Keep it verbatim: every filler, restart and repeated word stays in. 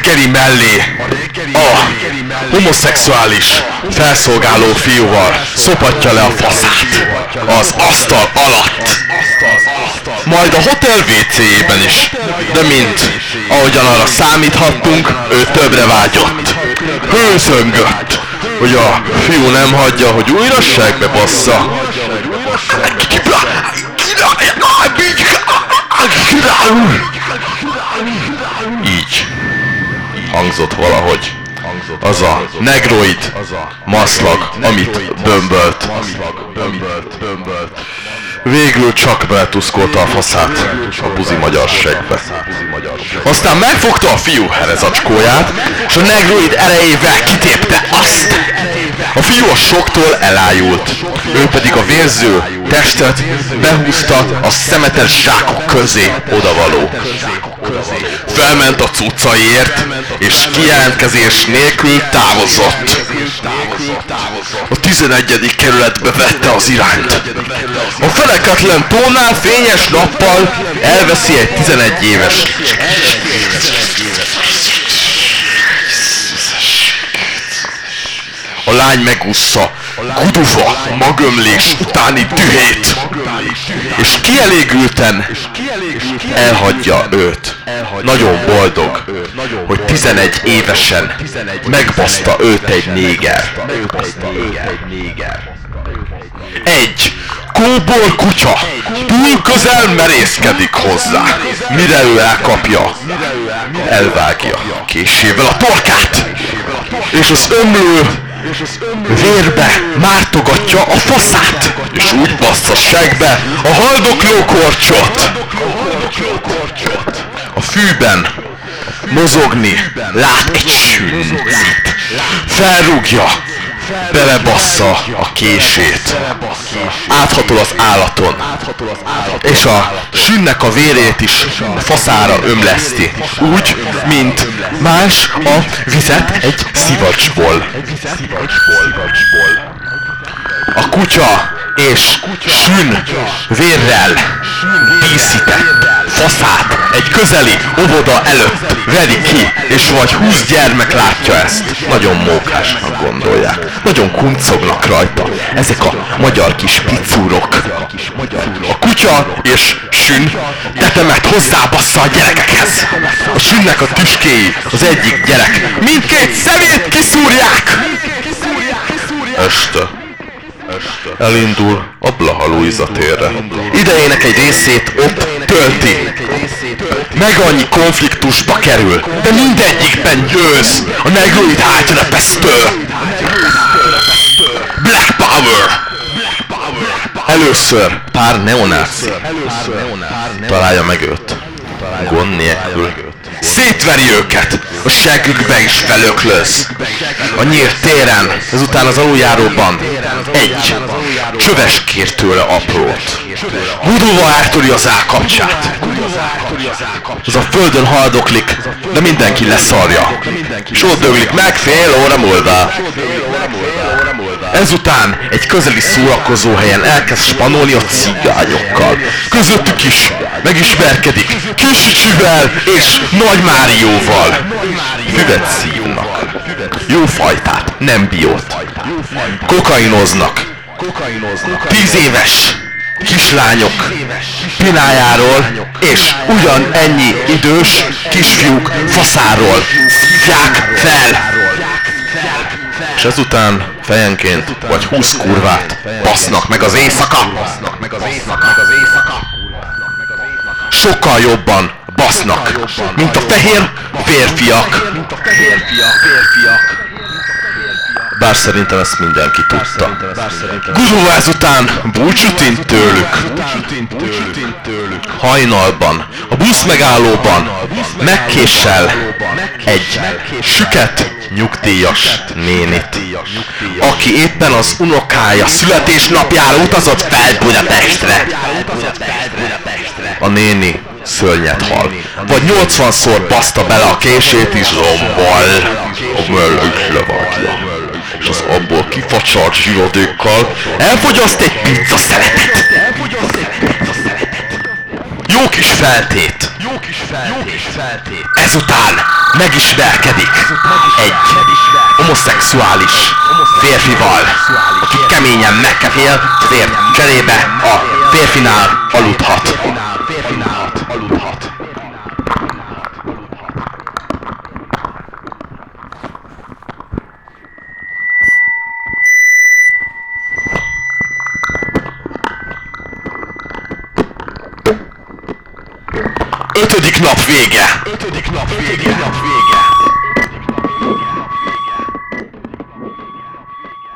reggeli mellé a homoszexuális felszolgáló fiúval szopatja le a faszát az asztal alatt. Majd a hotel vé cé-jében is, de mint ahogyan arra számíthattunk, ő többre vágyott. Hőzöngött, hogy a fiú nem hagyja, hogy újra segbe bassza. Így hangzott valahogy az a negroid maszlag, amit bömbölt. Végül csak beletuszkolta a faszát a buzi magyar segbe. Aztán megfogta a fiú herezacskóját, és a negroid erejével kitépte azt. A fiú a soktól elájult, ő pedig a vérző testet behúzta a szemetes zsákok közé odavaló. Felment a cuccaiért, és kijelentkezés nélkül távozott. A tizenegyedik kerületbe vette az irányt. A feneketlen tónál fényes nappal elveszi egy tizenegy éves. A lány megússza guduva magömlés utáni dühét, és kielégülten elhagyja őt. Nagyon boldog, hogy tizenegy évesen megbaszta őt egy néger. Egy kóbor kutya túl közel merészkedik hozzá, mire ő elkapja, elvágja késével a torkát, és az ömlő vérbe mártogatja a faszát, és úgy bassza segbe a haldokló korcsot. A fűben mozogni lát egy sűncit, felrúgja, belebassza a kését, áthatol az állaton, és a sünnek a vérét is faszára ömleszti, úgy, mint más a vizet egy szivacsból. A kutya és sün vérrel díszített faszát egy közeli óvoda előtt veri ki, és vagy húsz gyermek látja ezt. Nagyon mókásnak gondolják. Nagyon kuncognak rajta ezek a magyar kis picúrok. A kutya és sün tetemet hozzábassza a gyerekekhez. A sünnek a tüskéi az egyik gyerek mindkét szemét kiszúrják. Este elindul a Blaha Lujza térre. Idejének egy részét ott tölti. Meg annyi konfliktusba kerül, de mindegyikben győz a negroid hátrepesztő. Black Power! Először pár neonáci találja meg őt. Gond nélkül. Szétveri őket, a seggükbe is felöklöz. A nyílt téren, ezután az aluljáróban egy csöves kér tőle aprót. Guduva eltöri az állkapcsát. Az a földön haldoklik, de mindenki leszarja. És ott döglik meg fél óra múlva. Ezután egy közeli szórakozóhelyen elkezd spanolni a cigányokkal. Közöttük is megismerkedik Kis Csüvel és Nagy Márióval. Füvet szívnak. Jó fajtát, nem biót. Kokainoznak. Tíz éves kislányok pinájáról és ugyan ennyi idős kisfiúk faszáról szívják fel. És ezután fejenként vagy húsz kurvát basznak meg az éjszaka. Sokkal jobban basznak, mint a fehér férfiak. Bár szerintem ezt mindenki tudta. Guduva ezután búcsút int tőlük. Hajnalban, a busz megállóban megkéssel egy süket nyugdíjas nénit, aki éppen az unokája születésnapjára utazott fel Budapestre. A néni szörnyet hal, vagy nyolcvanszor baszta bele a kését is zombbal, a möll is levágja, és az abból kifacsart zsirodékkal elfogyaszt egy pizza szeletet. Jó kis feltét, feltét. Ezután megismerkedik egy homoszexuális férfival, aki keményen megkevél, ezért cserébe a férfinál aludhat. Ötödik nap vége! Ötödik nap vége! Ötödik nap vége!